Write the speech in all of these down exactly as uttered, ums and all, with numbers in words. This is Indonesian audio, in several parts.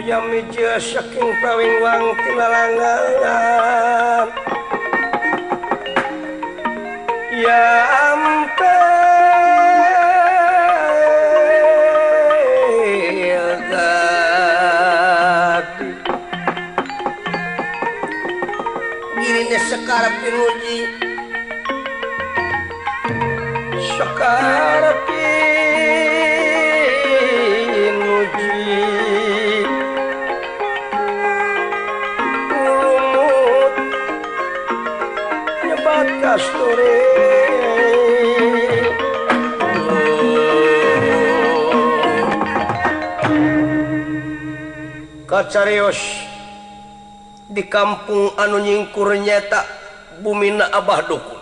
Yamija saking pawing wang tilalangan ya ampel gati girine sekarang pinuji sekarang Kastore kacarios di kampung anu nyingkur nyata bumina abah dukun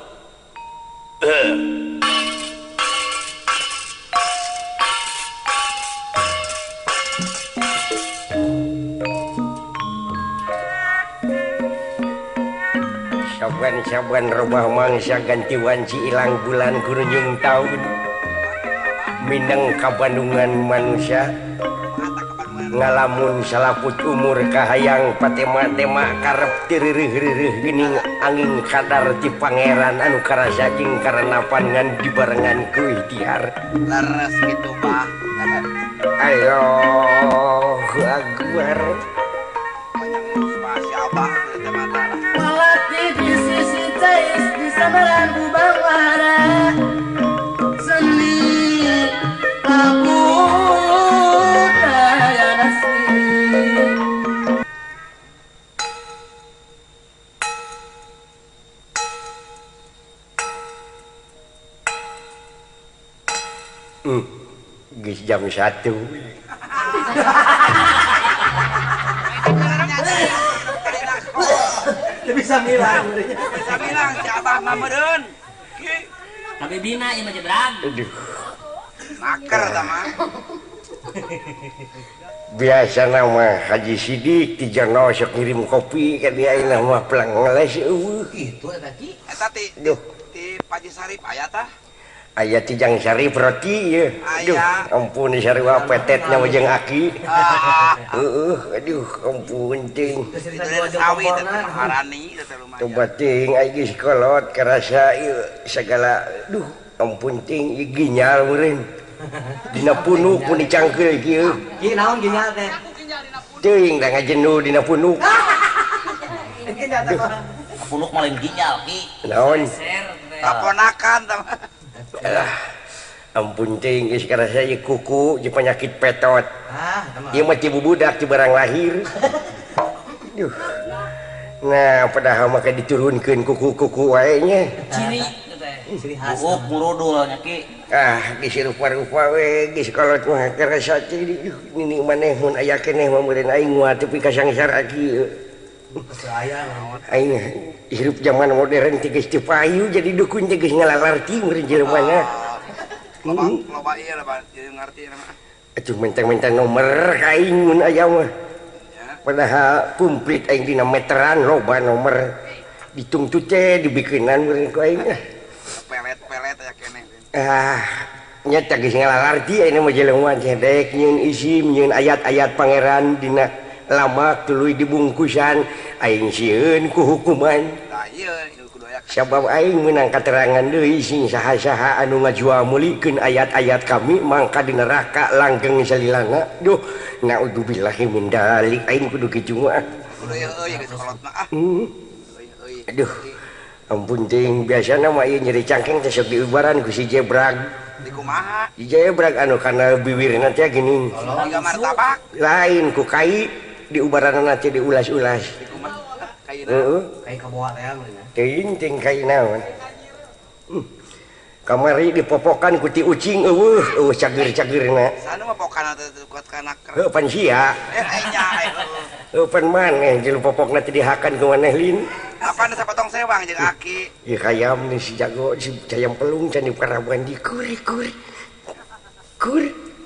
saban rumah mangsa ganti wanci ilang bulan kunjung tahun Minang kabandungan manusia ngalamun salaput umur kahayang patema-tema karep tiririh-ririh geuning angin kadar ti pangeran anu karasa jeung karenapan ngan dibarengan ku ikhtiar leres gitu Pak ayo akbar masih abah teh mata melati di sisi tais di samaran kubang wara seni lagu daya nasi hmm geus jam satu bisa bilang bisa bilang si abah mah meureun tapi bina ieu mah jebrang aduh maker tah mah biasa nama Haji Sidik ti Jono sok ngirim kopi ka dia ayeuna mah pelang ngeles eueuh gitu eta ki eta ti duh ti Paji Sarip aya tah aya Tijang Sarip roti ya aduh ampun sarua petetnya jeung aki heeh aduh ampun ting itu sawi teh harani teh lumayan coba ting ai geus kolot karasa ieu sagala duh ampun ting ieu ginyal meureun dina punuk mun dicangkeul kieu ki naon ginyal teh teuing da ngajenuh dina punuk punuk mah lain ginyal ki naon kaponakan tah alah ampun ting geus karasa ieu kuku jeung penyakit petot ah ieu mah ti bubudak ti barang lahir duh nah padahal mah diturunkeun kuku-kuku wae nya ciri ciri khas buuk murudul nya ki ah geus rupa-rupa we geus kolot mah karasa teh ini maneh mun aya keneh mah meureun aing moal tepi ka sangsara kieu saya aing hirup zaman modern teh geus teu payu jadi dukun teh geus ngalalarti meureun jelema nya loba loba ieu lah jadi ngarti mah atuh mentang-mentang nomor ka aing mun aya mah padahal komplit aing dina meteran loba nomor ditungtu teh dibikeunan meureun ku aing pelet-pelet aya keneh ah nyata geus ngalalarti ayeuna mah jelema teh dek nyieun isim nyieun ayat-ayat pangeran dina lama tuluy dibungkusan aing sieun ku hukuman tah ieu kudu aya sabab aing meunang katerangan deui sing saha-saha anu ngajual mulikeun ayat-ayat kami mangka di neraka langgeng salilana duh naudzubillahi min dalik aing kudu kitu mah kudu ieu euy geus kolot mah ah hmm. euy aduh ampun ting biasana mah ieu nyeri cangkeng teh sok diubaran ku si jebrag di kumaha si jebrag anu kana bibirna teh geuning tiga martabak lain ku kai diubaranna teh diulas-ulas di kumaha kayeuna heeh kayak kaboa teh meureun teuing ting kai naon hmm. kamari dipopokan ku ti ucing eueuh eueuh cager-cagerna sana mah pokana teh kuat kana heuh pan sia eh nya heuh pan maneh jeung popokna teh dihakan ku maneh lin apa nih sapotong sewang jeung aki ieu hayam nih si jago si cayam pelung can diparaban di kur kur kur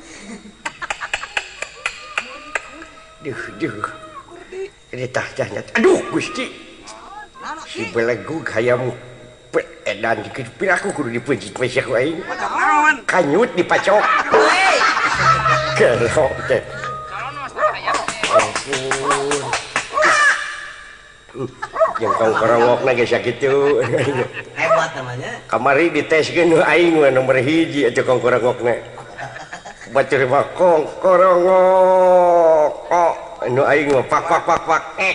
duh duh ini tah tah aduh Gusti si belegug hayam edan dikit piraku kudu dipejit we sia ku aing pocok naon kanyut dipacok kelok teh naon mas hayam ampun. Yang kongkorongokna geus sakitu. Hebat namanya. Kamari diteskeun aing mah nomor hiji atuh kongkorongokna. Batur mah kongkorongok. Oh, anu aing mah pak pak pak pak ek.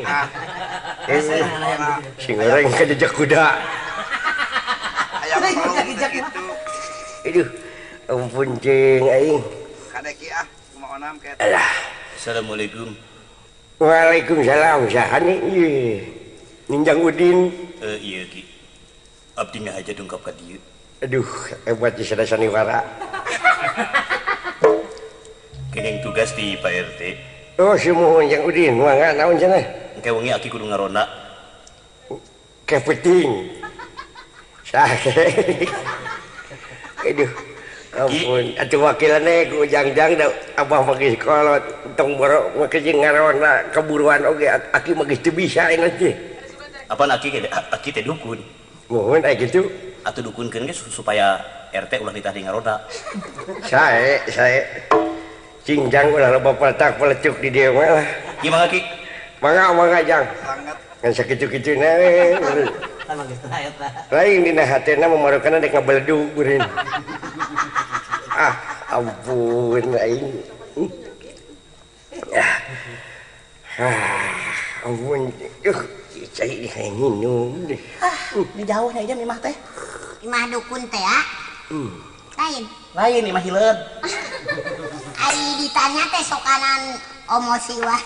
Sing goreng ka jejak kuda. Ayam pelung gitu. Aduh, ampun cing aing. Kadeki ah, kumaha onam ket. Alah. Assalamualaikum. Waalaikumsalam saha ieu. Ninjang Udin. Eh iya Ki. Abdi mah aja dongkap ka dieu. Aduh, hebat di sada saniwara. Kenging tugas di Pak R T. Oh, semua yang Udin, mangga naon cenah? Engke wengi aki kudu ngarona. Kepeting. Sahe. Aduh. Ampun, atuh wakilane ku jangjang da abah mah geus kolot tong boro mah kecing ngarona keburuan oge aki mah geus teu bisa ina teh. Apaan aki ke aki teh dukun. Mohon aya kitu. Atuh dukunkeun ge supaya R T ulah ditah di ngarona. Sae, sae. Cingjang ulah loba peletak pelecuk di dieu mah lah. Gimana Ki? Mangga mangga jang. Sangat. Ngan sakitu-kituna we. Kan geus teu eta. Lain dina hatena mamarokeun dek ngabeledug beureun. Ah, ampun aing. Ah. Ah, ampun. Yuh, cai di minum deh. Ah, di jauh nya ieu imah teh. Imah dukun teh ya? Hmm. Lain. Lain imah hileud. Ari ditanya teh sokanan omosi wah.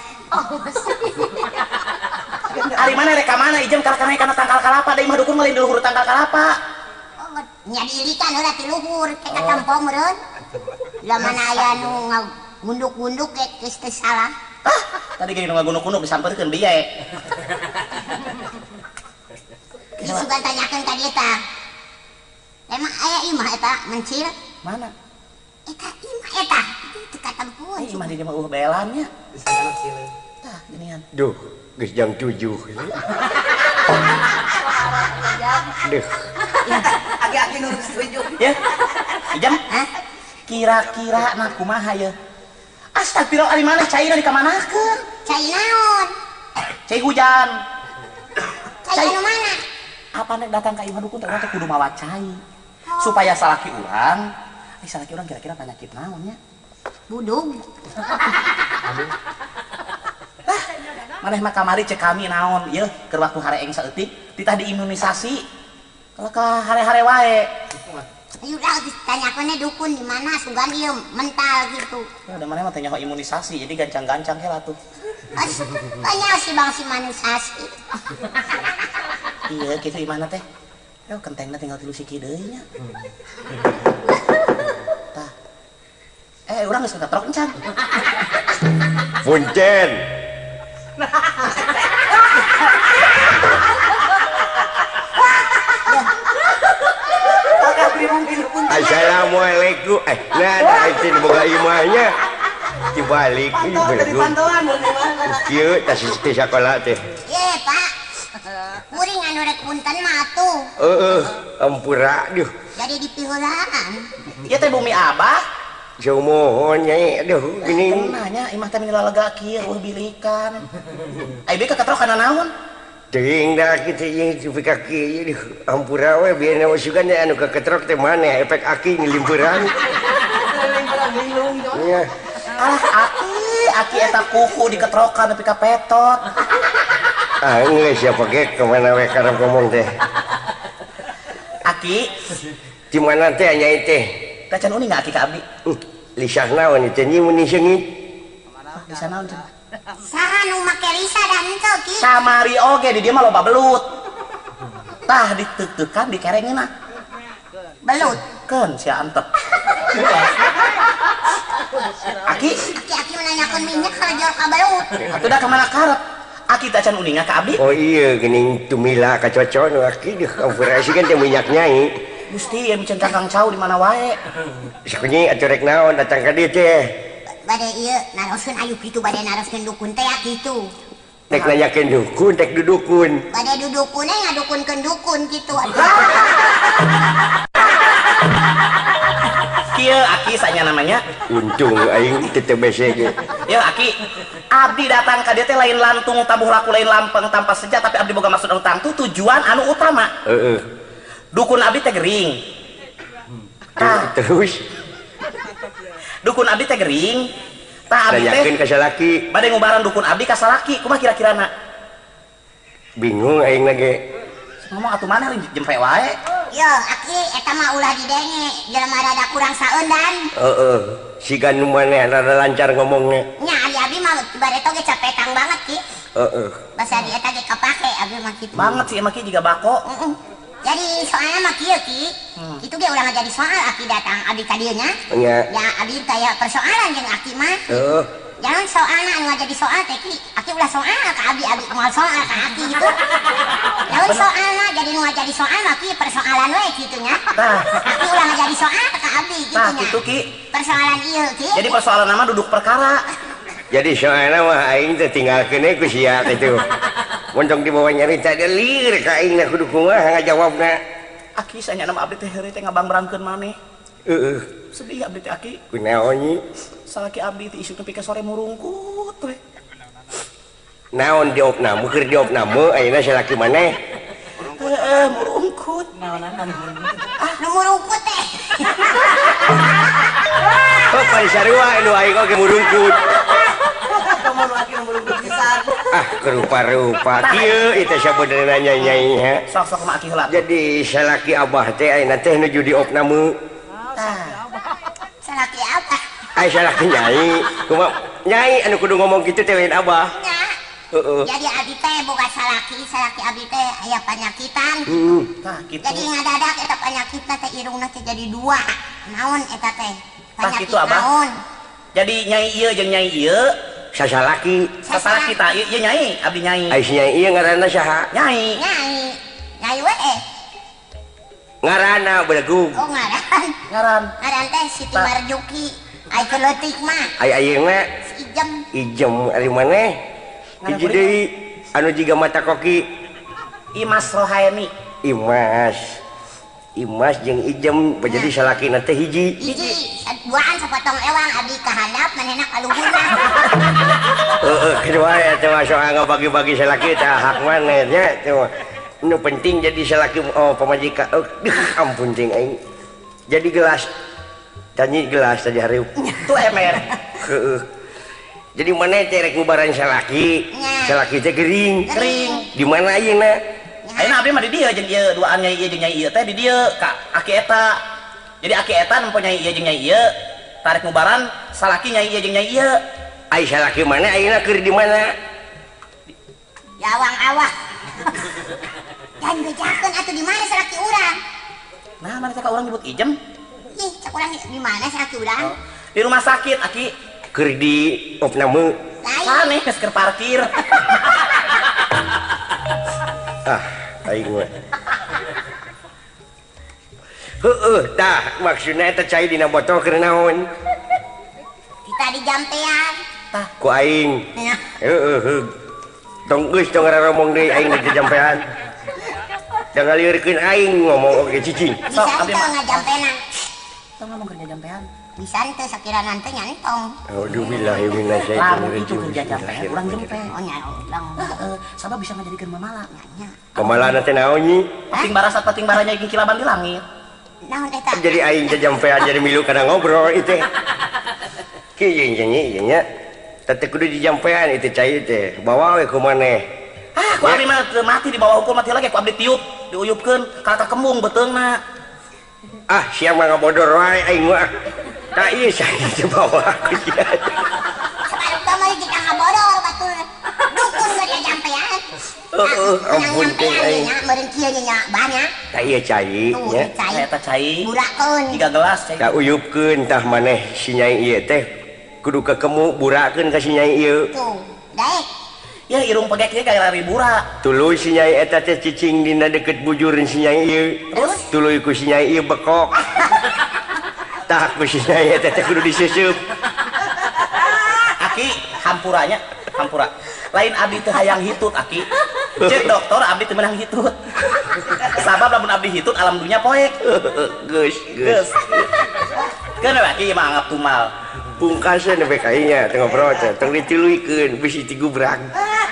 Ari mana rek ka mana ijem ka kana kana tangkal kalapa da imah dukun mah lain di luhur tangkal kalapa. Oh, nya diirikan heula ti luhur teh ka tampong meureun. Lamun aya nu ngunduk-ngunduk geus teu salah. Ah, tadi ge nu ngagunuk-gunuk disampeurkeun bieu. Disugan tanyakeun ka dieu tah. Emang aya imah eta mencil? Mana? Eta imah eta teu ka tampung. Ai imah di dieu mah uh beelannya. Tah, ginian. Duh, geus jam tujuh. Duh. Agi-agi nu setuju. Ya. Ijam, Hah? kira-kira na kumaha ye? Astagfirullah ari maneh cairna di kamanakeun? Cai naon? Cai hujan. Cai anu mana? Apa nek datang ka imah dukun teh urang teh kudu mawa cai. Supaya salaki urang, ai salaki urang kira-kira penyakit naon nya? Budug. Maneh mah kamari cek kami naon ieu keur waktu hareeng saeutik ditah diimunisasi. Kalau ka hare-hare wae. Ayo dah ditanyakeun dukun di mana sugan ieu mental gitu. Ya ada maneh mah teh nyaho imunisasi jadi gancang-gancang heula tuh. As, banyak sih bang si manusiasi. Iya kitu imahna teh. Yo kentengna tinggal tilu siki deui nya. Tah. Eh urang geus ketrok encan. Punten. Assalamualaikum. Eh, nah ada itu boga imahnya. Dibalik ini bener. Pantauan mun imahna. Kieu tas di sekolah teh. Ye pak, kuring anu rek punten mah atuh. Heeh, ampura duh. Jadi dipiheulaan. Ieu teh bumi Abah. Jauh mohon nyai, aduh gini. Nanya imah teh minila lega kieu eueuh bilikan. Ai beu ketrok kana naon? Teuing dah kitu ye supaya kaki duh ampura we biar na masukan anu keketrok teh maneh efek aki ngilimperan. Iya. Alah aki, aki eta kuku diketrokan nepi ka petot. Ah geus siapa ge kemana we karep ngomong teh. Aki, Di mana teh nyai teh? teh can uning aki ka abdi. Uh, lisah naon teh nyi mun seungit. Di sana uning. Saha nu make lisa dan henteu ki? Kamari oge di dieu mah loba belut. Tah diteuk-teukan dikerengeunna. Belut. Keun sia antep. Aki, Aki-aki menanyakeun minyak kalau jual ka belut. atuh da ka mana karep? Aki teh can uninga ka abdi. Oh iya geuning tumila kacocon aki deh ampura sih kan teh minyak nyai. Gusti emi can cangkang cau di mana wae. Sakunyi atuh rek naon datang ka dieu teh. Bade ieu naroskeun ayu kitu bade naroskeun dukun teh ya kitu. Tek nanyakeun dukun, tek dudukun. Bade dudukun nya ngadukunkeun dukun kitu. Kieu aki sanya namanya. Untung aing teu teu bese ge. Ya Aki, abdi datang ka dieu teh lain lantung tabuh laku lain lampeng tanpa seja tapi abdi boga maksud utang tuh tujuan anu utama. Heeh. Dukun abdi teh gering. Ah, Terus dukun abdi teh gering. Tah abdi teh nanyakeun ka salaki. bade ngubaran dukun abdi ka salaki, kumaha kira-kirana? Bingung aing lagi. Ngomong atuh maneh jempe wae. Yo, Aki, eta mah ulah didenge, jelema rada kurang saeundan. Heeh. Siga nu maneh rada lancar ngomongnya. Nya ari abdi mah bari toge capetang banget ki. Heeh. Basa di eta ge kapake abdi mah kitu. Banget sih emang juga bako. Heeh. Jadi soalnya mah kieu ki. Itu ge ulah ngajadi soal Aki datang abdi ka dieu nya. Nya. Ya abdi kayak persoalan jeung Aki mah. Heeh. Jangan soalnya anu jadi soal teh ki. Aki ulah soal ka abdi abdi moal soal ka Aki gitu. Lamun soalna jadi nu jadi soal mah ki persoalan we kitu nya. Tah, Aki ulah jadi soal ka abdi gitu tah nya. kitu Ki. Persoalan ieu ki. Jadi persoalan nama duduk perkara. Jadi soalnya mah aing teh tinggalkeun ku sia kitu. Montong dibawa nyarita delir ka aing na kudu kumaha ngajawabna. Aki sanya nama abdi teh heureuy teh ngabang-barangkeun maneh. Heeh. Sedih abdi teh Aki. Kunaon nyi? Salaki abdi teh isu nepi ka sore murungkut we. Naon diopna? Mu keur diopna mu ayeuna salaki maneh. Heeh, murungkut. Nu murungkut teh. Oh, pai sarua anu aing oge murungkut. Ah, kerupa-rupa kieu eta sabenerna nyai ha. Sok-sok mah Aki heula. Jadi salaki abah teh ayeuna teh nuju diopna mu. Salaki apa? Ai salaki nyai. Kumaha nyai anu kudu ngomong kitu teh lain abah. Nya. Heeh. Jadi abdi teh boga salaki, salaki abdi teh aya panyakitan. Heeh. Tah kitu. Jadi ngadadak eta panyakitna teh irungna teh jadi dua. Naon eta teh? Tah Penyakit kitu Abah. naon? Jadi nyai ieu jeung nyai ieu, Sasalaki. sasalaki tah ieu ieu nyai, abdi nyai. Ai si nyai ieu ngaranna saha? Nyai. Nyai. Nyai we. Ngaranna belegug. Oh ngaran. Ngaran. Ngaran teh Siti Ta- Marjuki. Ai keleutik mah. Ai ayeuna Si Ijem. ijem ari maneh. Hiji deui anu jiga mata koki. Imas Rohaini. Imas. Imas jeung ijem jadi salakina teh hiji. Hiji. Duaan sapotong ewang abdi ka handap manehna ka luhurna. Heeh, kedua ya teh soal ngabagi-bagi salaki teh hak maneh nya teh. Nu penting jadi salaki oh pamajikan. Oh, ampun ting aing. Jadi gelas. Tanyi gelas tadi hareup. Tuh emer. Heeh. Jadi mana teh rek ngubaran salaki? Nya. Salaki teh gering. Gering. Di mana ayeuna? Ayeuna abdi mah di dieu jeung ieu duaan nyai ieu jeung nyai ieu teh di dieu ka Aki eta. Jadi Aki eta nempo nyai ieu jeung nyai ieu tarik ngubaran salaki nyai ieu jeung nyai ieu. Ai salaki mana ayeuna keur di mana? Yawang-awang. Dan bejakeun atuh di mana salaki urang? Nah, mana teh ka urang nyebut ijem? Ih, cek urang di mana salaki urang? Di rumah sakit Aki. Keur di opname. Lain. Saneh geus keur parkir. Ah, aing mah. Heeh, tah maksudna eta cai dina botol keur naon? Kita di jampean. Ku aing. Ya. Heeh, heuh. Tong geus tong ngaromong deui aing di jampean. Da ngalieureun aing ngomong oge cicing. Bisa Sok, abdi teu mah. ngajampenan. Tong ngomong kerja jampean. Bisa teu sakirana teh nyantong. Auzu billahi minasyaitonir Lamun itu rajim. kerja jampean urang jempe. Oh nya urang. Heeh, sabab bisa ngajadikeun mamala. Nya. Pamalana teh naon nyi? Pating barasat pating baranya iki kilaban di langit. Naon eta? Jadi aing teh jampean jadi milu kana ngobrol itu. Kieu nyanyi ieu nya. Teh kudu di jampean itu cai teh. Bawa we ku maneh. Ah, ku abdi mah teu mati di bawah hukum mati lagi ku abdi tiup, diuyupkeun ka kembung beteungna. Ah, siang mah ngabodor wae aing mah. Tah ieu saya teh bawa aku sia. Sabaruk teh mah kita ngabodor batul. Dukun geus jampean. Heeh, ampun teh aing. Nya meureun kieu nya banyak. Tah ieu cai Tuh, nya. cai. Eta cai Burakeun. tiga gelas cai. Tah uyupkeun tah maneh si nyai ieu teh kudu kekemu burakeun ka si nyai ieu. Tuh, daek. Ya irung pegek ieu kayak lari bura. Tuluy si nyai eta teh cicing dina deket bujureun si nyai ieu. Terus Tuluy ku si nyai ieu bekok. Tah ku si nyai eta teh kudu diseusup. Aki hampuranya, hampura. Lain abdi teu hayang hitut Aki. Cek dokter abdi teu meunang hitut. Sabab lamun abdi hitut alam dunya poek. Geus, geus. Geus. Keun we Aki mah anggap tumal. pungkasan be kainya teu ngobrol teh tong ditiluykeun bisi ti gubrang.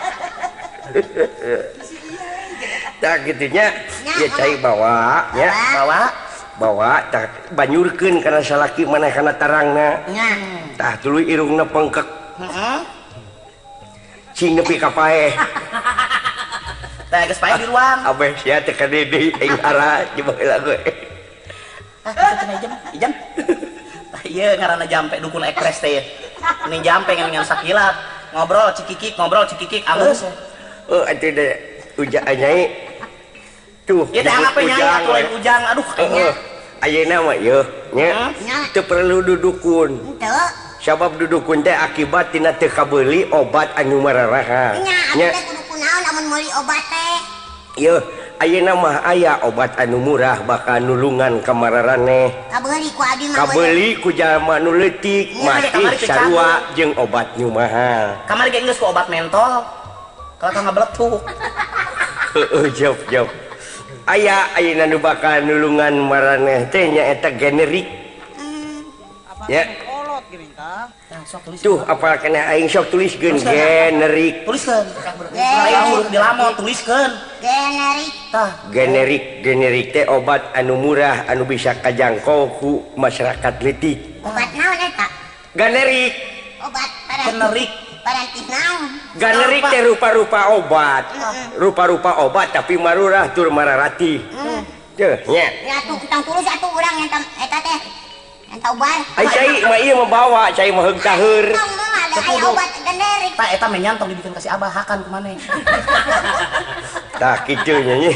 Tah gitunya ya cai bawa ya bawa bawa tah banyurkeun kana salaki maneh kana tarangna. Tah tuluy irungna pengkek. Heeh. Cing nepi ka paeh. Tah geus paeh di ruang. Abeh sia teh ka deui aing ara coba heula gue. Ah, kita ijam, ijam. Iya ngaranna jampe dukun ekspres teh. Ini jampe ngan sakilat. Ngobrol cikikik, ngobrol cikikik alus. Oh, atuh deh ujang nyai. Tuh. Ieu teh apa nyai atuh lain ujang. Aduh kayaknya. Ayeuna mah yeuh nya. Teu perlu dudukun. Teu. Sabab dudukun teh akibat tina teu kabeuli obat anu mararaha. Nya, atuh teh kudu kunaon lamun meuli obat teh. Yeuh, ayeuna mah aya obat anu murah bakal nulungan kamararaneh. Kabeuli ku abdi mah. Kabeuli ku jalma nu leutik, masih sarua jeung obat nu mahal. Kamari ge geus ku obat mentol. Kalau teu ngabeletuk. Heeh, jawab jawab. Aya ayeuna nu bakal nulungan maraneh teh nyaeta generik. Ya. Nah, sok tulis. Tuh, apa kena aing sok tuliskeun generik. Tuliskeun. Aing urut di lamon tuliskeun. Generik. Tah, Generik, generik teh obat anu murah anu bisa kajangkau ku masyarakat leutik. Obat naon eta? Generik. Obat pada generik. paranti naon? Generik teh rupa-rupa obat. Rupa-rupa obat tapi marurah tur mararati. Teuh, nya. Ya tuh kita tulus atuh urang eta eta teh. Eta obat. Ai cai mah ieu membawa, cai mah heung taheur. Tong mah ada aya obat generik. Tah eta menyan tong dibikin kasih abah hakan ku maneh. Tah kitu nya nya.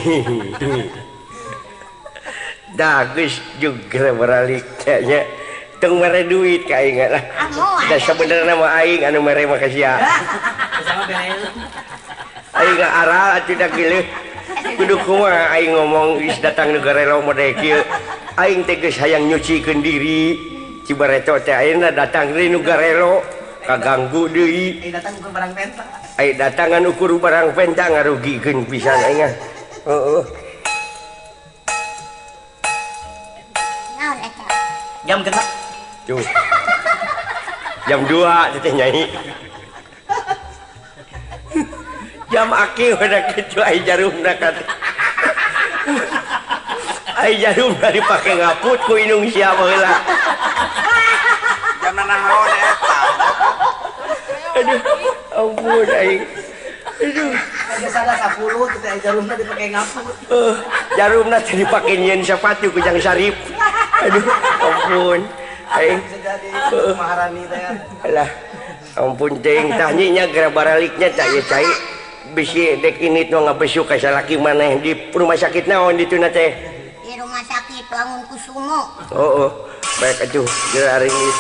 Dah geus juga beralik nya. Tong mere duit ka aing lah. Da sabenerna mah aing anu mere mah kasia. Aing aral atuh da geuleuh. Kudu kumaha aing ngomong geus datang negara lo mode kieu. Aing teh geus hayang nyucikeun diri. Cibareto teh ayeuna datang deui nu garelo kaganggu deui. Ai datang ukur barang penta. Ai datangan ukur barang penta ngarugikeun pisan aing. Heeh. Naon eta? Jam genep. Tuh. Jam dua teh nyai. Jam aki udah kitu ai jarumna ka. Ai jarumna dipake ngaput ku inung sia baheula. Jam naon eta? Aduh, ampun aing. Aduh. Biasana sepuluh kita jarumna dipake ngaput. Uh, jarumna teh dipake nyieun sepatu ku Jang Sarip. Aduh, ampun. Aing Jadi maharani teh. alah. Ampun teuing tah nya gara baraliknya tah ieu cai. Bisi dek ini tuh ngabesuk ka salaki maneh di rumah sakit naon dituna teh? Di rumah sakit Wangun Kusumo. Oh, oh. Baik atuh, geura aringis.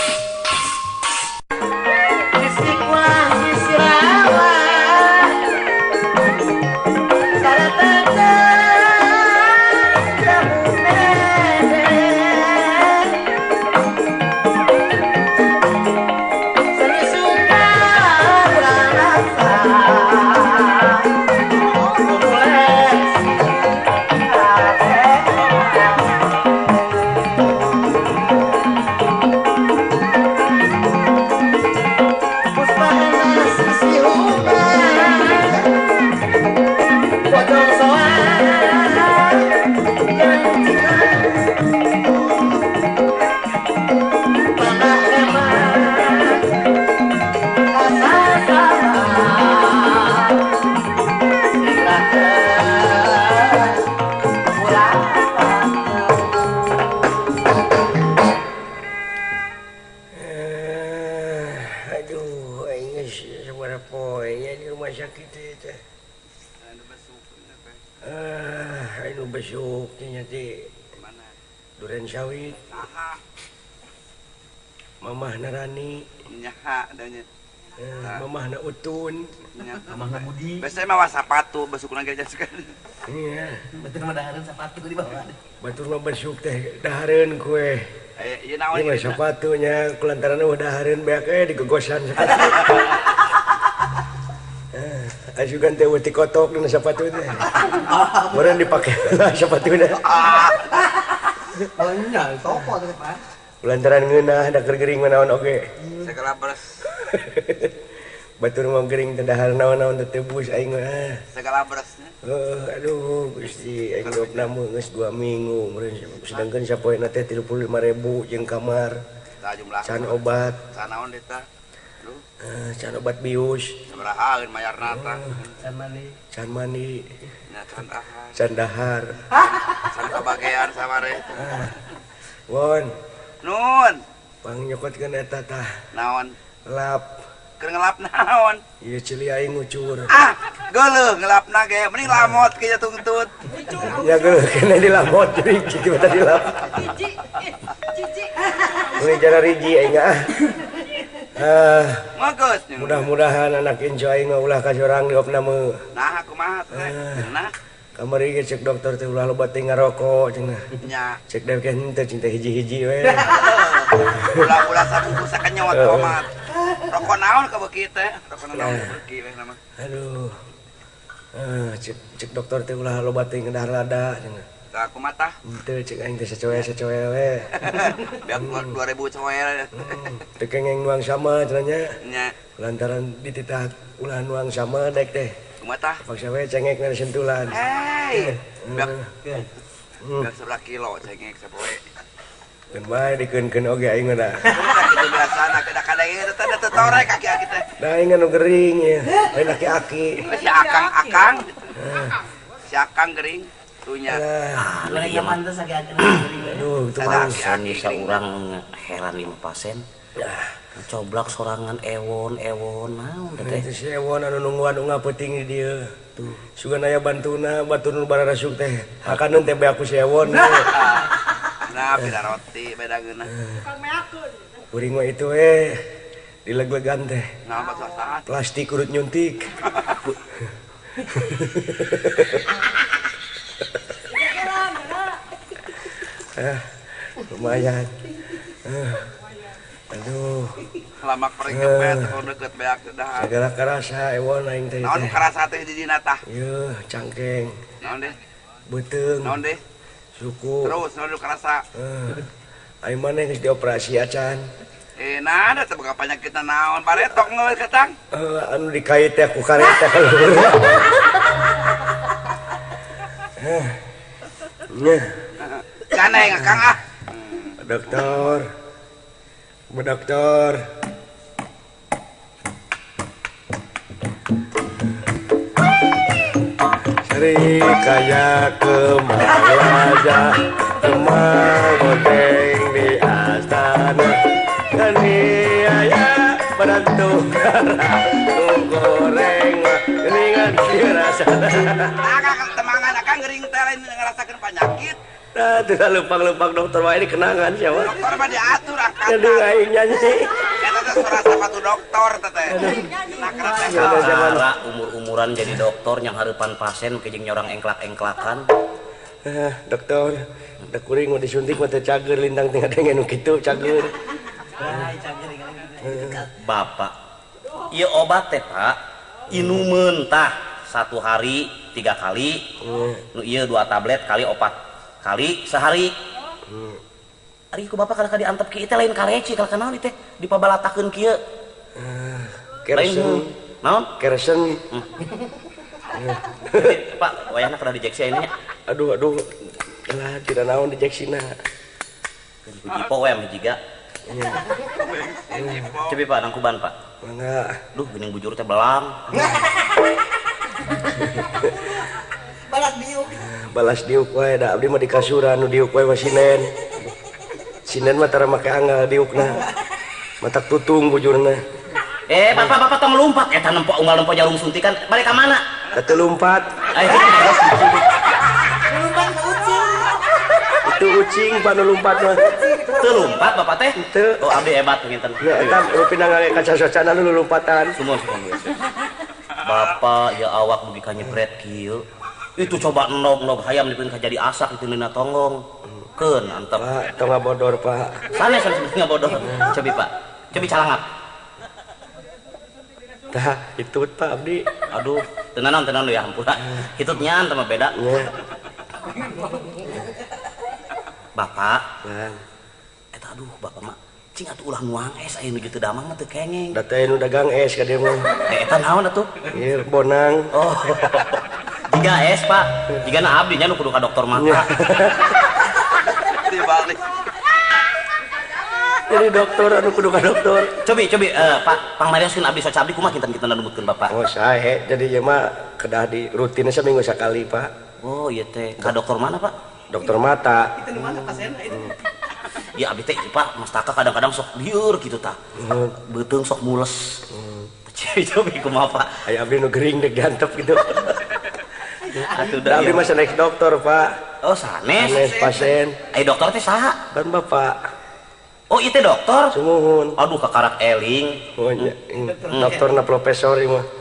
Duren sawit. Aha. Mamah Narani. Nyaha adanya. Eh, Mamah na Utun. Mamah na Budi. Biasanya mawa sapatu besukna gereja sekali. Iya. Betul mah dahareun sepatu di bawah. Batur mah besuk teh dahareun kue. Eh, ieu naon Ini mah ieu? sepatunya kulantaran udah dahareun beak eh digegosan sepatu. Eh, asugan teh weuti kotok dina sepatu teh. Meureun dipake lah sepatuna. Banyak toko teh Pak. lantaran ngeunah da keur gering manaon oge. Segala beres. Batur mau gering teh dahar naon-naon teh tebus aing mah. Segala beresnya. Oh, aduh Gusti aing dopna mah geus dua minggu meureun sedangkeun sapoena teh tilu puluh lima ribu jeung kamar. Tah jumlah. Can obat. Can naon deui tah? Duh, Eh, can obat bius, sabaraha geun mayarna tah? Can mandi. can mandi, Nya can dahar. can dahar. Can kabagean sabare. Won, Nun, pang nyokotkeun eta tah. naon? Lap. Keur ngelap naon? Ieu cili aing ngucur. Ah, geuleuh ngelapna ge, mending lamot kieu tungtut. Ya geuleuh kena dilamot jadi kitu tadi lap. Cici. Cici. Ini cara riji aing ah. Ah, Mageus nya. mudah-mudahan anak incu aing mah ulah ka sorang diopna meuh. Nah, kumaha teh? Nah, Kamari ge cek dokter teh ulah loba teh ngarokok cenah. nya. Cek deh kan teh cinta hiji-hiji we. Ulah-ulah sabungkus sakanyot tomat. Rokok naon ka beuki teh? Rokok naon ka beuki we nama? Aduh. Ah, cek cek dokter teh ulah loba teh ngedahar lada cenah. Tah kumaha tah? Henteu cek aing teh sacoe-sacoe we. Biar keluar dua ribu coel. Teu kengeng nuang sama cenah nya. Nya. Lantaran dititah ulah nuang sama dek teh. Kumaha tah? Paksa we cengek na sentulan. Hei. Biar Hmm. biar sebelah kilo cengek sapoe. Keun bae dikeun-keun oge aing mah da. Udah kitu biasana kada kada ieu teh teh torek kaki aki teh. Da aing anu gering ya. Lain aki-aki. Si akang-akang. Si akang gering. Tunya. Alah, Lah ya mantes sakit hati. aduh itu Sada mah. aki-aki Bisa gering. orang heran lima pasien. Coblak sorangan ewon ewon naon teh. Itu si Ewon anu nungguan unggah peuting di dieu. Tuh, sugan aya bantuna batur nu bararasuk teh. Hakaneun teh bae aku si Ewon. Nah, beda roti, beda geunah. Kuring mah itu eh dileg-legan teh. Nah, bakal saat. Plastik urut nyuntik. Ah, lumayan. Ah, aduh, Lamak pereng kepet, kalau deket beak dahar. segala karasa Ewon aing teh. Naon teh. karasa teh di dina tah? Yeuh, cangkeng, Naon deh? beuteung, Naon deh? suku. Terus naon dulu karasa? Eh, aing maneh geus dioperasi acan. Eh, nah ada sebagai penyakit naon? Baretok ngewe ketang? Eh, anu dikait teh ku kareta kalau. Eh, Nyah, Caneng akang ah. dokter. Bu dokter. Seri kaya kemalaja Kemang bodeng di astana Gani aya berantu goreng geningan dirasana Akang temangan akang gering teh lain ngerasakeun penyakit. Nah, tidak lupa-lupa dokter wah ini kenangan siapa? Dokter mah diatur akang. Jadi aing nyanyi. Eta teh suara sapatu dokter teh. Nah, kereta Ya udah zaman. Cara umur-umuran jadi dokter yang harapan pasien kejeng nyorang engklak-engklakan. Eh, dokter, da kuring mau disuntik mah teh cager lintang tengah dengan nu kitu cager. Bapak, iya obat teh pak, inumen tah satu hari tiga kali, nu iya dua tablet kali opat kali sehari. Ari ku bapak kada diantep kieu teh lain kareci kalau kenal teh dipabalatakeun kieu. Lain Kersen, naon? kersen. Pak, wayahna kada dijeksi ini nya. Aduh, aduh. Lah, tidak naon dijeksina. Puji po we mah jiga. Cobi Pak nangkuban Pak. Mangga. Duh, geuning bujur teh belang. Balas diuk. Balas diuk wae da abdi mah di kasuran nu diuk wae mah sinen. Sinen mah tara make anggal diukna. Matak tutung bujurna. Eh, bapak-bapak tong melumpat eta nempo unggal nempo jarum suntikan. Balik ka mana? Kata lumpat. Ayo. Lumpan ke ucing. Itu ucing panu lumpat mah. Teu lumpat bapak teh. Teu. Oh, abdi hebat nginten. Ya eta nu pinangage kaca socana nu lumpatan. Sumun sumun. Bapak ya awak dugi ka nyepret kieu. Itu coba nog-nog hayam dipikeun ka jadi asak itu dina tonggong. Keun antep. Pak, tong bodor, Pak. Sanes sanes bodoh. Cobi Pak. Cobi calangap. Tah, itu Pak abdi. Aduh, tenanan tenan lu ya hampura. Hitut nyan sama beda. Nya. Bapak, Bang. eta aduh bapak mah cing atuh ulah nuang es aya nu gitu damang mah teu kengeng. Da teh nu dagang es ka dieu mah. Eh eta naon atuh? Ieu bonang. Oh. Jiga es, Pak. Jigana abdi nya nu kudu ka dokter mata. Dibalik. Jadi dokter anu kudu ka dokter. Cobi cobi uh, Pak pangmarioskeun abdi soca abdi kumaha kinten-kinten numutkeun Bapak. Oh sae jadi ieu mah kedah di rutin seminggu sekali Pak. Oh iya teh ka dokter mana Pak? Dokter mata. Itu mana pasien itu? Ya abdi teh Pak mastaka kadang-kadang sok lieur gitu tah. Hmm. Beuteung sok mules. Hmm. Cobi kumaha Pak? Aya abdi nu gering dek diantep gitu. Atuh Da abdi mah sanes dokter Pak. Oh sanes. Sanes pasien. Ai dokter teh saha? Kan Bapak. Oh itu dokter? Sumuhun. Aduh kakarak eling. Oh nya. Dokterna profesor ieu mah.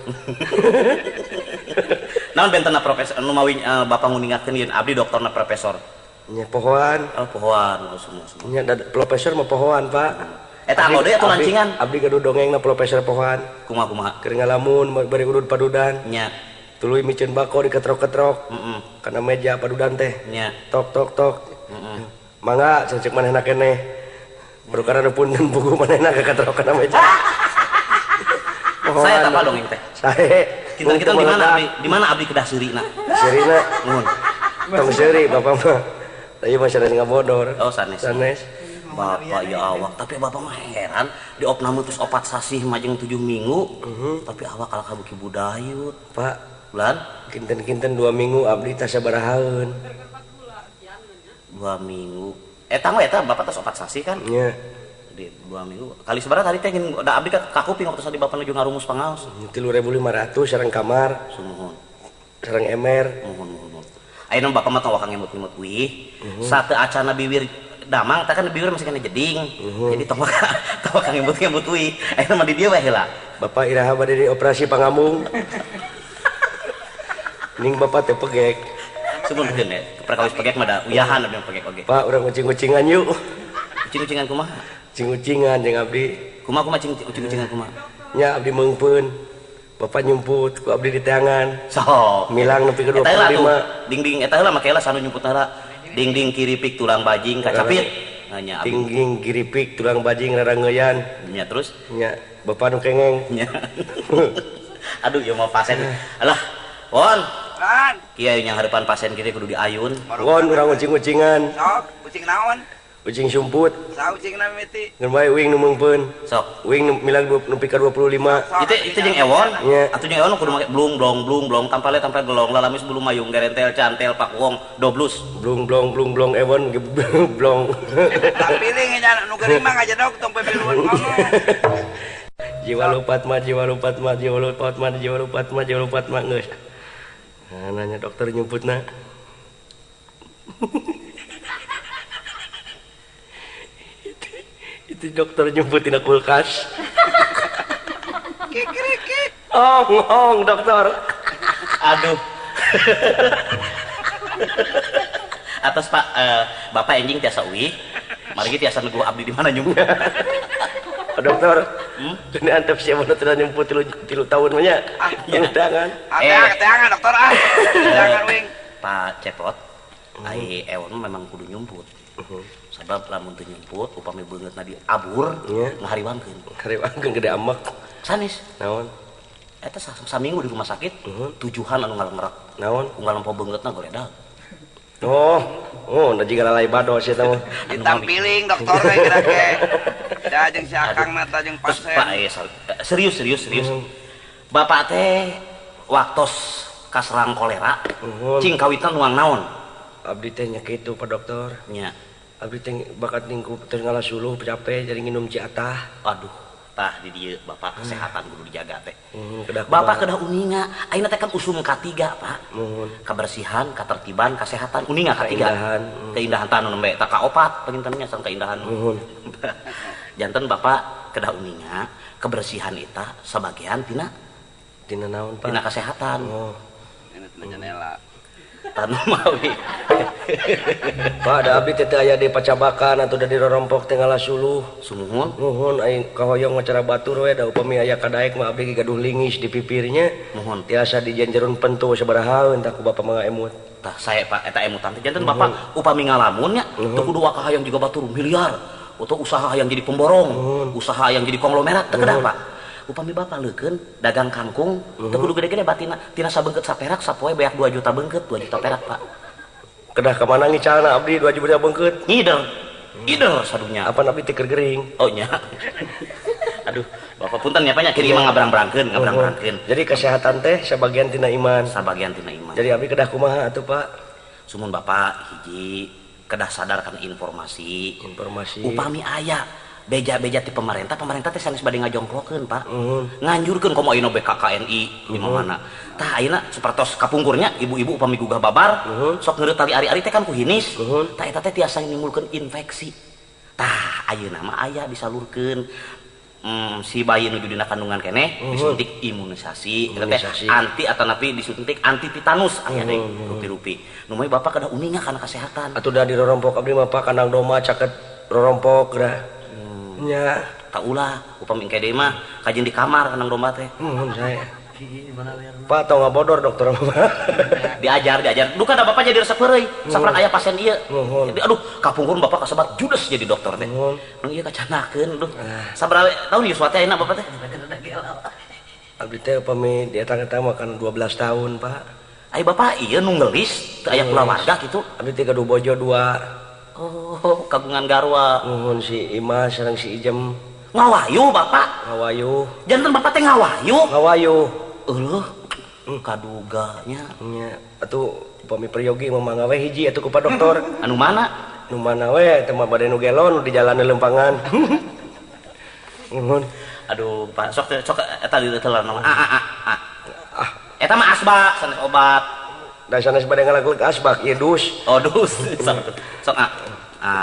Naon bentena profesor anu mawi uh, Bapak nguningatkeun yen abdi dokterna profesor. Nya pohoan. Oh pohoan oh semua semua. Nya profesor mah pohoan Pak. Eta anu deui atuh lancingan. Abdi gaduh dongengna profesor pohoan. Kumaha kumaha? Keur ngalamun bari udud padudan. Nya. Tuluy miceun bako diketrok-ketrok. Heeh. Kana meja padudan teh. Nya. Tok tok tok. Heeh. Mangga cecek manehna keneh. Perkara punten buku manehna ketrok kana meja. Saya tak apa dongeng teh. Sae. Kita-kita di mana abdi? Di mana abdi kedah seurina? Seurina. Nuhun. Tong seuri Bapak mah. Tadi mah sanes ngabodor. Oh sanes. Sanes. Bapak ya awak, tapi Bapak mah heran di opnam terus opat sasih majeng tujuh minggu. Uh-huh. Tapi awak kalau kabuki budayut. Pak, Bulan? kinten-kinten dua minggu abdi teh sabarahaeun. Dua minggu. Eta mah eta Bapak tos opat sasih kan? Nya. Di dua minggu. Kali seberapa tadi teh da abdi ka kakuping waktu tadi Bapak nuju ngarumus pangaos. tiga ribu lima ratus sareng kamar, Sumuhun. sareng emer. Muhun muhun. Ayeuna Bapak mah tong wakang ngemut-ngemut wih. Sate acana bibir damang teh kan bibir masih kena jeding. Jadi tong wakang tong wakang ngemut-ngemut wih. Ayeuna mah di dieu we heula. Bapak iraha bade di operasi pangambung. Ning Bapak teh pegek. Sebenarnya ya, perkawis pegek mah da uyahan abdi pegek oge. Pak, urang ucing-ucingan yuk. Ucing-ucingan kumaha? Ucing-ucingan jeung abdi. Kumaha kumaha cing ucing-ucingan kumaha? Nya abdi meungpeun. Bapak nyumput ku abdi di teangan. Sok. Milang nepi ka dua Eta puluh heula tuh. lima. Ding-ding eta heula make heula sanu nyumput heula. Ding-ding kiripik tulang bajing kacapit. Nya abdi. Tingging giripik tulang bajing rarangeuyan. Nya terus Nya Bapak nu kengeng. nya. Aduh ya mau pasien. Alah, Won. Kan, Kieu yang harapan pasien kieu kudu diayun. Ngon urang ucing-ucingan. sok, kucing naon? Ucing sumput. Sa kucing na miti. Ngan bae wing nu meungpeun. Sok. Wing nu milang dua- nepi ka dua puluh lima. Itu itu jeung ewon. Nya. Atuh jeung ewon kudu make blung blong blung blong tampale tampale gelong lalamis bulu mayung garentel cantel pak wong doblus. Blung blong blung blong ewon ge blong. Tapi pilih nya nu geuring mah aja dok tong pepiluan ngomong. Jiwa lupat mah jiwa lupat mah jiwa lupat mah jiwa lupat mah jiwa lupat mah geus. Nah, nanya dokter nyumputna. itu, itu dokter nyumput tina kulkas. Kikirikik. Ong ong dokter. Aduh. Atas Pak eh, Bapak enjing tiasa uwi. Mari tiasa nugu abdi di mana nyumput. Oh, dokter, hmm? Ini antep siapa dokter nyumput tilu, tilu tahun mah nya. Yang tangan. Ate teangan dokter ah. Teangan wing. Pak Cepot, ai ewon memang kudu nyumput. Sabab lamun teu nyumput upami beungeutna di abur, Iya. ngahariwangkeun. Karewangkeun gede amek. Sanis. Naon? Eta sa saminggu di rumah sakit, Mhm. tujuhan anu ngalengrak. Naon? Unggal empo beungeutna goledag. Oh, oh, da jiga lalai bados eta mah. Ditampiling dokter we kira-kira. Da jeung si Akang mata jeung Terus pasien. Pak eh, sor- eh, serius serius serius. Bapak teh waktos kaserang kolera, Mhm. cing kawitan nuang naon? Abdi teh nya kitu Pak Dokter. Nya. Abdi teh bakat ningku terus ngalah suluh capek jadi nginum ciatah. Aduh, tah di dieu Bapak kesehatan kudu dijaga teh. Hmm, kedah Bapak kedah uninga, ayeuna teh kan usum katiga, Pak. Mohon. Kebersihan, ketertiban, kesehatan, uninga katiga. Keindahan. Hmm. Keindahan tanu nembe tak kaopat pengintennya sang keindahan. Mohon. Janten Bapak kedah uninga, kebersihan eta sebagian tina Tina naon Pak? tina kesehatan. Oh. Ini tina jendela. Tanu mawi. Pak, da abdi teh teh aya di pacabakan atau da di rorompok teh ngalah suluh. Sumuhun. Nuhun aing kahoyong ngacara batur we da upami aya kadaek mah abdi gaduh lingis di pipirnya. Mohon. Tiasa dijanjerun pentu sabarahaeun tah ku Bapak mah emut. Tah saya Pak eta emutan teh janten Bapak upami ngalamun nya teu kudu wakahayang juga batur miliar. atau usaha yang jadi pemborong, uh. usaha yang jadi konglomerat, teu kedah Pak. Upami bapak leukeun dagang kangkung, teu kudu gede-gede batina, tina sabeungkeut saperak sapoe beak dua juta beungkeut, dua juta perak Pak. Kedah ka mana ngicalna abdi dua juta beungkeut? Ngider. Ngider sadunya. Apa abdi teu keur gering? Oh nya. Aduh, bapak punten nya nya kiri mah ngabrang-brangkeun, ngabrang-brangkeun. Jadi kesehatan teh sebagian tina iman. Sabagian tina iman. Jadi abdi kedah kumaha atuh Pak? Sumun bapak hiji kedah sadarkan informasi informasi upami aya beja-beja ti pemerintah pemerintah teh sanes bade ngajongklokeun Pak uh. nganjurkeun komo ayeuna B K K N I di uh. mana tah ayeuna sapertos kapungkurnya ibu-ibu upami gugah babar uh. sok ngeureut tali ari-ari teh kan ku hinis uh. tah eta teh tiasa nimbulkeun infeksi tah ayeuna mah aya disalurkeun Hmm, si bayi nuju dina kandungan keneh uh-huh. disuntik imunisasi, imunisasi. anti atau napi disuntik anti tetanus aya deui uh-huh. rupi-rupi. Nu mah bapak kada uninga kana kesehatan. Atuh da di rorompok abdi mah Pak kandang doma caket rorompok dah. Hmm. Nya, tak ulah upami engke deui mah kajeun di kamar kandang domba teh. Mun saya. Pak tong ngabodor dokter diajar diajar duh kada bapak jadi resep heureuy saprang aya pasien ieu aduh kapungkur bapak kasebat judes jadi dokter teh nu ieu kacanakeun duh sabaraha tahun ieu suate ayeuna bapak teh abdi teh upami di eta-eta mah kan dua belas tahun Pak aya bapak ieu nu ngeulis teu aya kulawarga kitu abdi teh kadu bojo dua oh kagungan garwa nuhun si Imas sareng si Ijem ngawayu bapak ngawayu janten bapak teh ngawayu ngawayu eueuh kaduganya nya atuh upami priyogi mah mangga we hiji atuh ku Pak Dokter anu mana nu mana we teh mah bade nu gelon nu di jalan lempangan nuhun aduh Pak sok sok eta di teuleun mah a a a ah eta mah asbak sanes obat da sanes bade ngalagulik asbak ieu dus oh dus sok sok a a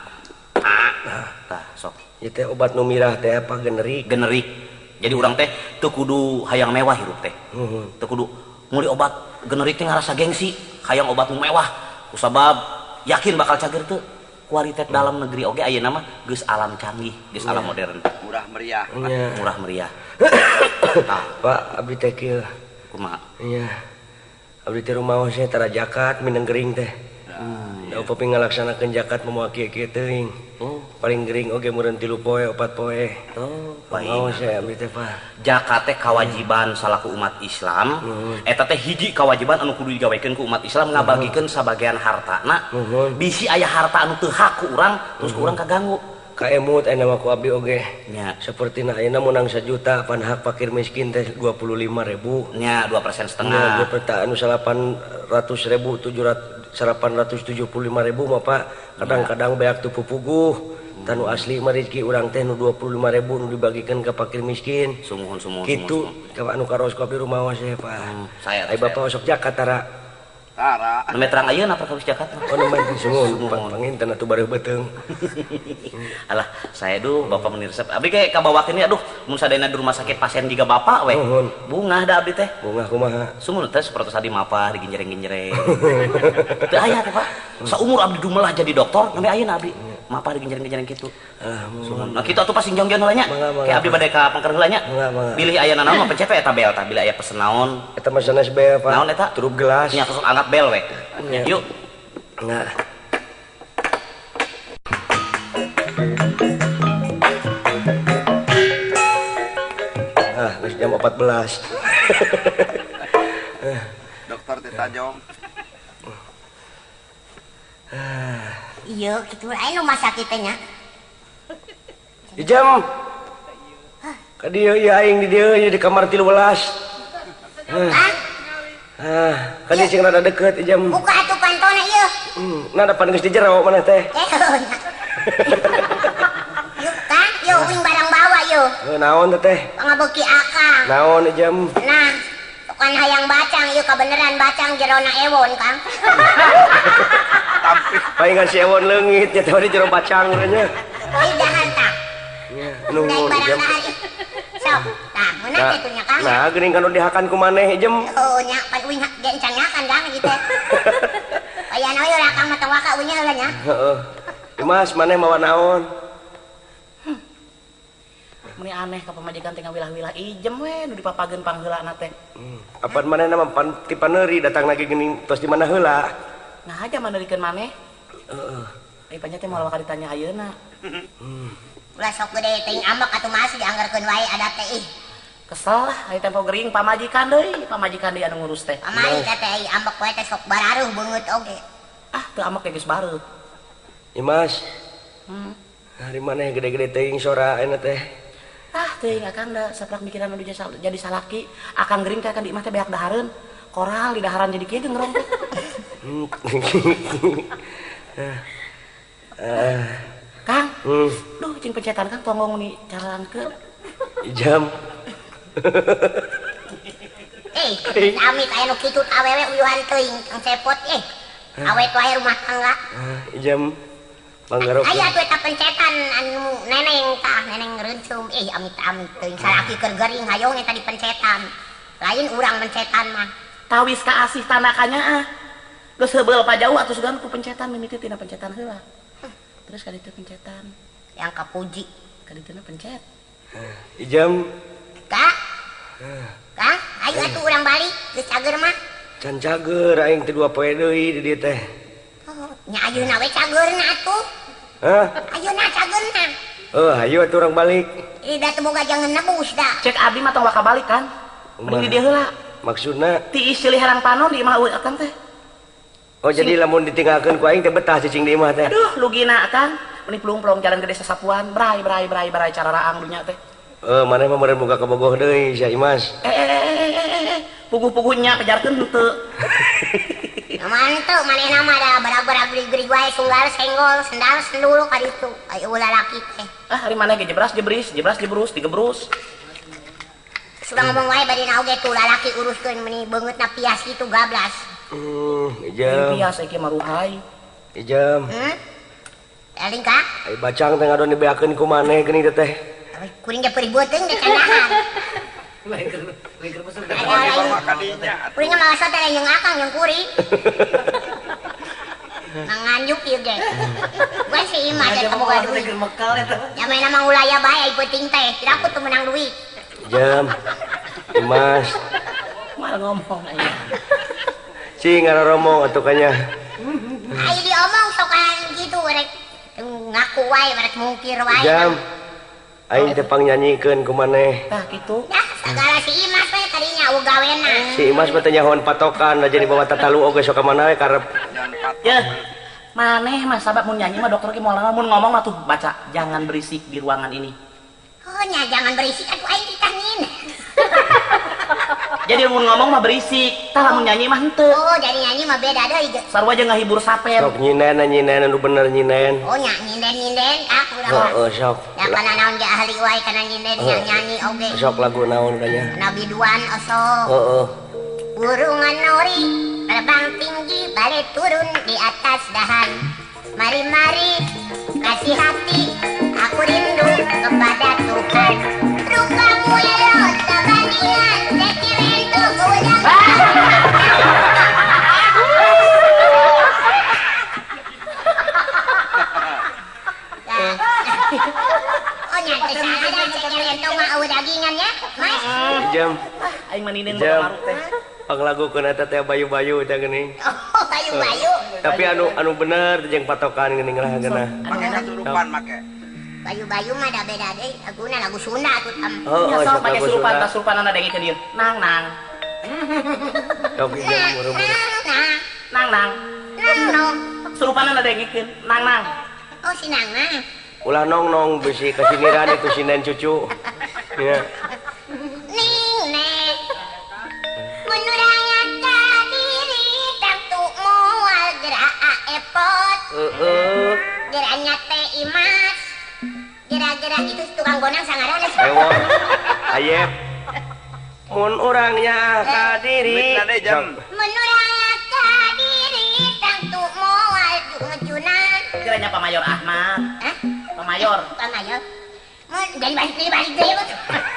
tah sok ieu teh obat nu mirah teh apa generik generik jadi urang teh teu kudu hayang mewah hirup teh uh-huh. teu kudu meuli obat generik teh ngarasa gengsi hayang obat nu mewah kusabab yakin bakal cager teu kualitas hmm. dalam negeri oge ayeuna mah geus alam canggih geus yeah. alam modern murah meriah yeah. murah meriah nah. Pak abdi teh kieu kumaha iya abdi teh rumaos teh tara jakat mineng gering teh hmm, da upami ngalaksanakeun jakat moal kieu-kieu teuing oh. paling gering oge meureun tilu poe opat poe oh mau saya abdi teh Pak jakat teh kewajiban hmm. salaku umat Islam hmm. eta teh hiji kewajiban anu kudu digawekeun ku umat Islam ngabagikeun sabagian hartana hmm. bisi aya harta anu teu hak ku urang terus hmm. urang kaganggu kaemut aya mah ku abdi oge nya sapertina ayeuna menang sajuta pan hak fakir miskin teh dua puluh lima ribu nya dua persen setengah nya peta anu salapan ratus ribu tujuh ratus salapan ratus tujuh puluh lima ribu mah Pak kadang-kadang beak teu pupuguh tanu asli mah rezeki urang teh nu dua puluh lima ribu nu dibagikeun ka fakir miskin sumuhun sumuhun kitu ka anu karos ku abdi rumaos we Pak hmm, saya ai bapak osok jakat tara tara nu metrang ayeuna perkawis jakat mah oh nu mah sumuhun panginten atuh bareuh beuteung alah saya duh bapak meuni resep abdi ge kabawakeun aduh mun sadayana di rumah sakit pasien jiga bapak we bungah da abdi teh bungah kumaha sumuhun teh sapertos adi mapah diginjereng-ginjereng teu aya teh Pak saumur abdi dumelah jadi dokter sampai ayeuna abdi mapah diginjereng-ginjereng kitu ah nah kitu atuh pasti jongjon heula nya kayak abdi bade ka pangker heula nya bilih aya naon mah pencet eta bel tah bila aya pesen naon eta mah sanes bel Pak naon eta turup gelas nya sok angkat bel we yuk nah ah geus jam empat belas dokter teh tajong iya gitu lain rumah sakit teh nya Ijam ka dieu ieu aing di dieu ieu di kamar tilu belas ah ah ka dieu cing rada deukeut Ijam buka atuh pantona ieu hmm na depan geus di jero maneh teh yuk kan yuk uing barang bawa yuk heuh naon teh pangabeuki akang naon Ijam nah bukan hayang bacang yuk kebeneran bacang jerona ewon Kang tampil palingan si ewon leungit nya teh di jero bacang nya ih dahan tah nya naik nuhun barang Ijam dahan sok tah meunang teh tuh nya Kang nah geuning kan dihakan ku maneh Ijam oh nya pan uing gencan nyakan Kang gitu aya naon we Kang mah tong waka uing heula nya heeh Dimas maneh mawa naon meni aneh ka pamajikan teh ngawilah-wilah Ijem we nu dipapageun pangheulana teh hmm. Apaan maneh nama pan ti paneuri datang lagi geuning tos di mana heula nah aja maneurikeun maneh heeh Eh panjat teh malah bakal ditanya ayeuna. Ulah sok gede teuing ambek atuh masih dianggarkeun wae ada teh ih. Kesel lah aya tempo gering pamajikan deui, pamajikan deui anu ngurus teh. Pamari teh teh ambek wae teh sok bararuh beungeut oge. Ah teu ambek geus bareut. Imas. Hmm. Hari mana gede-gede teuing sora enak teh. Ah teuing akan da saplak mikiran anu jadi salaki, akan gering teh akan di imah teh beak dahareun. Koral di daharan jadi kieu ngerong teh. Ah. Kang. Hmm. Duh cing pencetan Kang tongong ni carangkeun. Jam. Eh, amit aya nu kitu awewe uyuhan teuing Kang Sepot eh. Awet wae rumah tangga. Ah, jam. Panggarokeun. Aya tuh eta pencetan anu neneng tah, neneng reunceum. Eh, amit-amit teuing salaki keur gering hayong eta dipencetan. Lain urang mencetan mah. Tawis ka asih tanakanya ah. Geus heubeul pajauh atuh sugan ku pencetan mimiti tina pencetan heula. Terus ka ditu pencetan. Yang kapuji. Ka dituna pencet. Ijam. Kak. Kang, ayo atuh urang balik geus cager mah. Can cager aing teh dua poe deui di dieu teh. Oh, nya ayeuna we cageurna atuh. Hah? Ayeuna cageurna. Oh, ayo atuh urang balik. Ih, da teu boga jangan nebus da. Cek abdi mah tong waka balik kan. Mending di dieu heula. Maksudna Tiis silih harang panon di imah eueuh akang teh. oh jadi lamun ditinggalkeun ku aing teh betah cicing di imah teh. Aduh, lugina kan. Meni plung-plung jalan gede sasapuan, brai brai brai brai cara raang dunya teh. Eh, maneh mah meureun boga kabogoh deui sia Imas. Eh eh eh eh eh eh. Puguh-puguhnya kejarkeun henteu. Manteu manehna mah da barag-barag grig-grig wae sunggal senggol sendal sendul ka ditu. Aya ulah laki teh. Ah, hari mana ge jebras jebris, jebras jebrus, digebrus. Sudah ngomong wae bari na oge tuh lalaki uruskeun meni beungeutna pias kitu gablas. Hmm, Yang ijam. biasa ieu mah ruhai. Ijam. Hmm? Eling ka? Ai bacang teh ngadon dibeakeun ku maneh geuning teh teh. Kuring ge peribeuh teuing ge candahan. Lain keur lain keur masuk. Ada lain. Kuring mah maksud teh yang akang yang kuring. Manganjuk ieu ge. Gua si imah teh teu boga duit. Mekal eta. Ya main nama ulaya bae ai penting teh. Tidak aku tuh menang duit. Jam. Imas. Mal ngomong aya. Cing ngaroromong atuh kanya. Ayo diomong sokan gitu rek ngaku wae rek mungkir wae. Jam. Aing teh pangnyanyiikeun ku maneh. Tah kitu. Ya, segala si Imas we tadinya u gawena. Si Imas mah teh nyahoan patokan da jadi bawa tatalu oge sok ka mana we karep. Ya. Maneh mah sabab mun nyanyi mah dokter ge moal mun ngomong mah tuh baca jangan berisik di ruangan ini. Oh nya jangan berisik atuh aing ditangin. Jadi mun ngomong mah berisik, tah lamun nyanyi mah henteu. Oh jadi nyanyi mah beda deui ge. Sarua aja ngahibur sapen. Sok nyinen nyinen anu bener nyinen. Oh nya nyinden-nyinden ah urang mah. Heeh sok. Ya kana naon ge ahli wae kana nyinden nya nyanyi oge. Sok lagu naon kanya. Nabi Duan osok. Heeh. Burungan nori terbang tinggi balik turun di atas dahan. Mari-mari kasih hati aku rindu kepada Tuhan. Rupamu ya lo sebandingan sekirin tuh keujang. Oh nyata salah dah sekirin tuh mah au dagingan ya mas. Jam. Aing maninen Jam. maruk teh. Panglagukeun eta teh bayu-bayu teh geuning. Oh bayu-bayu. Tapi anu anu bener jeung patokan geuning lah geuna. Pakai katurupan make. Bayu-bayu mah da beda deui laguna lagu Sunda atuh tam. Oh, Ya oh, sok sok pake lagu surupan, Sunda. tas surupan dengin ke dieu. Nang nang. Sok jam buru-buru. Nah, Nang nang. nang nong. Surupan dengikeun. Nang nang. Oh si nang mah. Ulah nong nong bisi kasiniran itu sinen cucu. Ya. Ning nek. Menurang ka diri tak tu moal gerak epot. Heeh. Geraknya teh Imas. Gerak-gerak itu tukang gonang sangaran. Ewo. Ayep. Mun urangnya ka diri. Mitna deh, Jam. Menurang ka diri tak tu moal ngejunan. Kiranya Pak Mayor Ahmad. Hah? Pak Mayor. Bukan ayo. Mun jadi balik dari balik deui mah.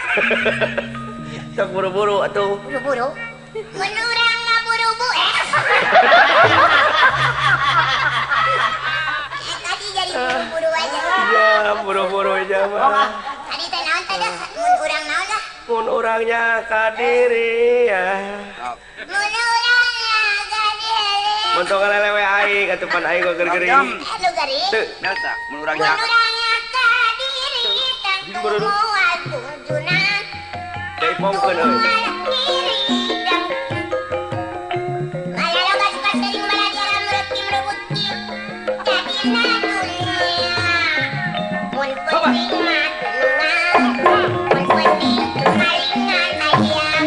Sok buru-buru atuh. Buru-buru. Menurang mah buru-buru. Eh. Eh, tadi jadi buru-buru aja. Ya, buru-buru aja mah. Tadi teh naon teh dah? Mun urang naon dah? Mun urangnya ka diri ya. Mun urang ka diri. Untung lelewe aing atupan aing kok gering. Halo gari. Teu. Biasa, menurangnya. Menurangnya kadiri tanggung mual kunjunan. Dai pongkeun euy. Malaloga suka sering balajaran merukim rebuki. Jadina dunia. Mun penting mah tenang. Mun penting malingan ayam.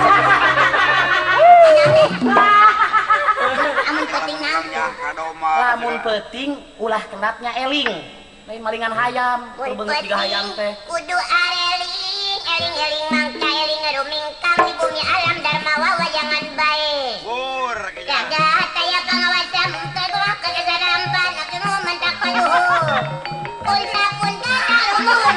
Amun penting naon? Ya, kadoma. Lamun penting ulah kendapnya eling. Lain malingan hayam, Mun beungeut tiga hayam teh. kudu areling, eling-eling mangka eling ngerumingkang di bumi alam dharma wawajangan bae. Bur, kayaknya. Jaga hataya pangawasa mungka gua kagasarampan aku mentak paluhur. Punta punta tarumun.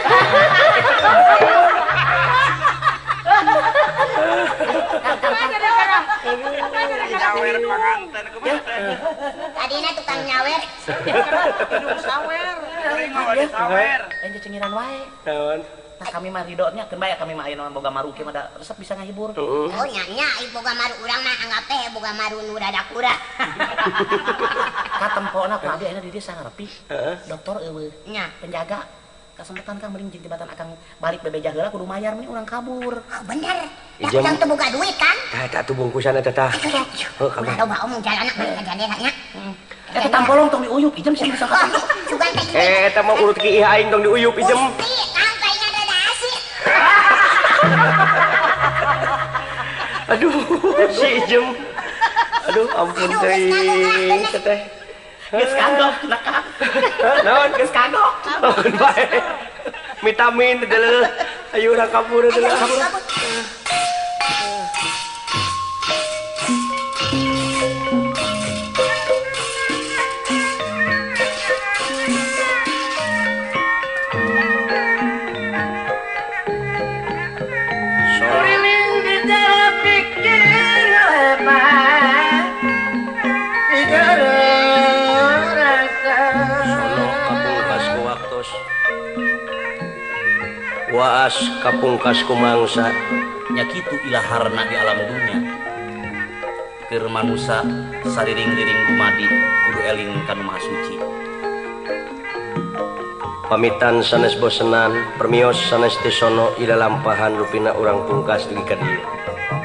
Nyawer panganten kemana? Tadina tukang nyawer. Sawer. Kuring mah wadi sawer. Ente cengiran wae. Naon? Nah, kami mah ridotnya keun bae kami mah aya boga maruki mah da resep bisa ngahibur. Heeh. Oh nyanya ieu boga maru urang mah anggap teh boga maru nu dadak urang. Katempona ku abi ayeuna di desa ngarepi. Heeh. Dokter eueuh. Nya. Penjaga kesempatan kang mending jembatan akang balik bebejah heula kudu mayar mending urang kabur. Oh bener. Da Ijem. urang teu boga duit kan? Tah eta tuh bungkusan eta tah. Oh, kamu. Udah loba omong jalan anak balik aja nya. Eta tampolong tong diuyup ijem sih bisa Oh, sugan teh. Eh eta mah urut ki aing dong diuyup ijem. Gusti, kang palingan rada asik. Aduh, si ijem. Aduh, ampun teuing teh. Geus kagok naka. Naon? Geus kagok. Naon bae. Vitamin teh leuh. Ayo urang kabur teh leuh. Keliling di jalan pikir lepas. Tidak rasa. Sono kapungkas ku waktos. Waas kapungkas ku mangsa. nya kitu ilaharna di alam dunia keur manusia sariring-riring dumadi kudu eling ka nu maha suci. Pamitan sanes bosenan permios sanes teu sono ila lampahan rupina urang pungkas dugi ka dieu.